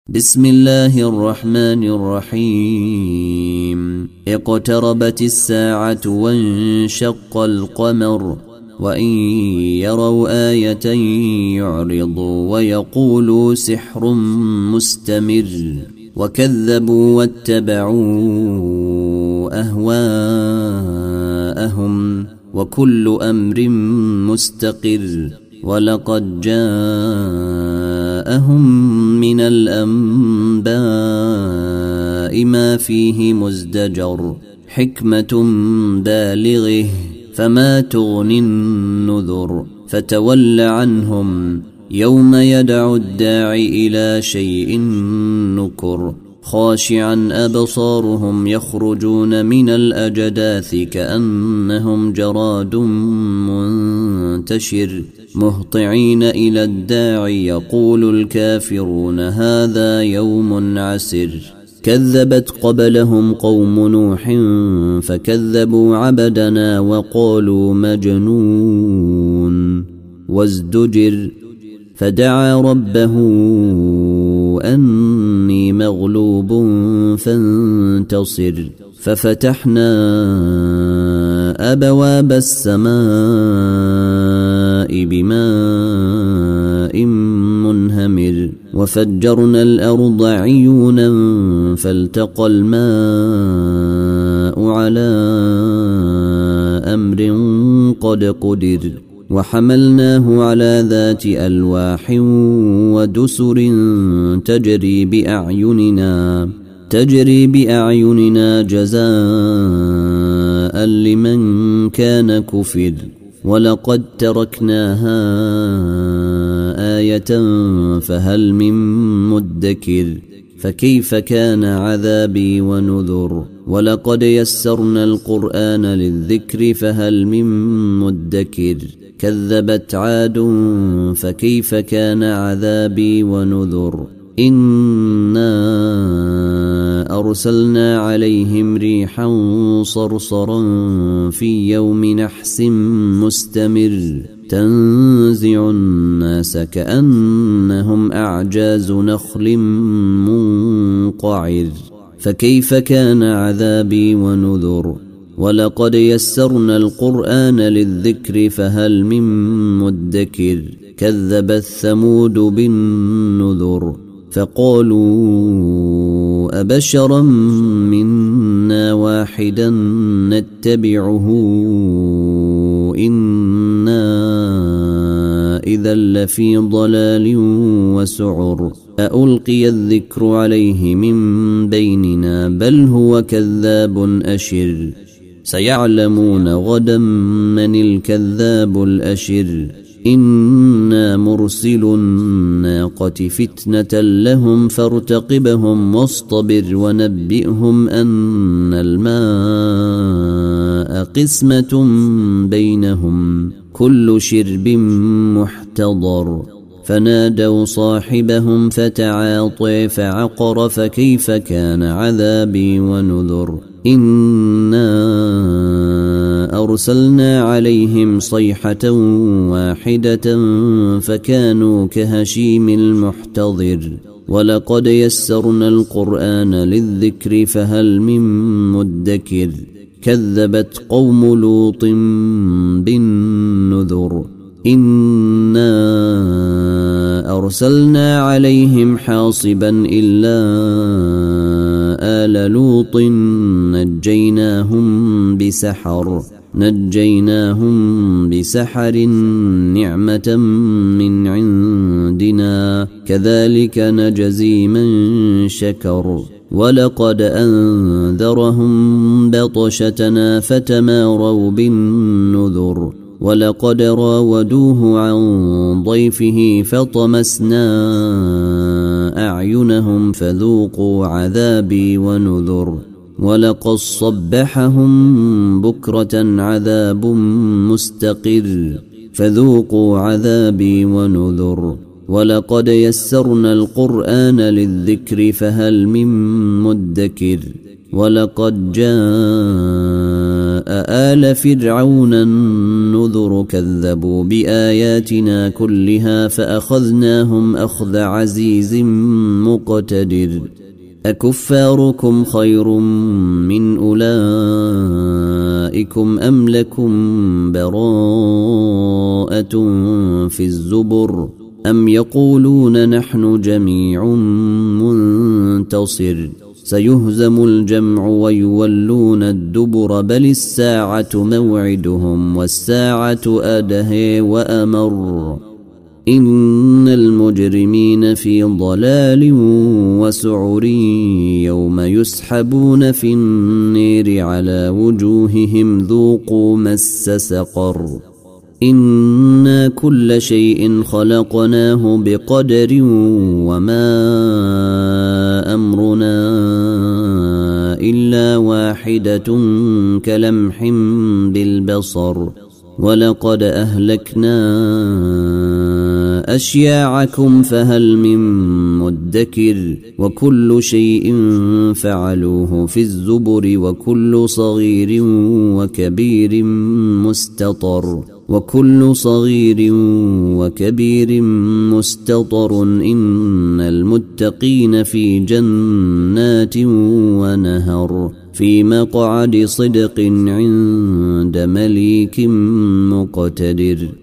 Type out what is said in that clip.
بسم الله الرحمن الرحيم اقتربت الساعة وانشق القمر وإن يروا آية يعرضوا ويقولوا سحر مستمر وكذبوا واتبعوا أهواءهم وكل أمر مستقر ولقد جاءهم من الأنباء ما فيه مزدجر حكمة بالغه فما تغني النذر فتول عنهم يوم يدعو الداعي إلى شيء نكر خاشعا أبصارهم يخرجون من الأجداث كأنهم جراد منتشر مهطعين إلى الداعي يقول الكافرون هذا يوم عسر كذبت قبلهم قوم نوح فكذبوا عبدنا وقالوا مجنون وازدجر فدعا ربه أني مغلوب فانتصر ففتحنا أبواب السماء بماء منهمر وفجرنا الأرض عيونا فالتقى الماء على أمر قد قدر وحملناه على ذات ألواح ودسر تجري بأعيننا جزاء لمن كان كفر ولقد تركناها آية فهل من مدكر فكيف كان عذابي ونذر ولقد يسرنا القرآن للذكر فهل من مدكر كذبت عاد فكيف كان عذابي ونذر إنا أرسلنا عليهم ريحا صرصرا في يوم نحس مستمر تنزع الناس كأنهم أعجاز نخل منقعر فكيف كان عذابي ونذر ولقد يسرنا القرآن للذكر فهل من مدكر كذبت ثمود بالنذر فقالوا أبشرا منا واحدا نتبعه إنا إذا لفي ضلال وسعر ألقي الذكر عليه من بيننا بل هو كذاب أشر سيعلمون غدا من الكذاب الأشر إنا مرسل الناقة فتنة لهم فارتقبهم واصطبر ونبئهم أن الماء قسمة بينهم كل شرب محتضر فنادوا صاحبهم فتعاطي فعقر فكيف كان عذابي ونذر إنا أرسلنا عليهم صيحة واحدة فكانوا كهشيم المحتضر ولقد يسرنا القرآن للذكر فهل من مدكر كذبت قوم لوط بالنذر إنا أرسلنا عليهم حاصبا إلا آل لوط نجيناهم بسحر نعمة من عندنا كذلك نجزي من شكر ولقد أنذرهم بطشتنا فتماروا بالنذر ولقد راودوه عن ضيفه فطمسنا أعينهم فذوقوا عذابي ونذر ولقد صبحهم بكرة عذاب مستقر فذوقوا عذابي ونذر ولقد يسرنا القرآن للذكر فهل من مدكر ولقد جاء آل فرعون النذر كذبوا بآياتنا كلها فأخذناهم أخذ عزيز مقتدر أكفاركم خير من أولئكم أم لكم براءة في الزبر أم يقولون نحن جميع منتصر سيهزم الجمع ويولون الدبر بل الساعة موعدهم والساعة أدهى وأمر إن المجرمين في ضلال وسعر يوم يسحبون في النير على وجوههم ذوقوا مس سقر إنا كل شيء خلقناه بقدر وما أمرنا إلا واحدة كلمح بالبصر ولقد أهلكنا أشياعكم فهل من مدكر وكل شيء فعلوه في الزبر وكل صغير وكبير مستطر إن المتقين في جنات ونهر في مقعد صدق عند مليك مقتدر.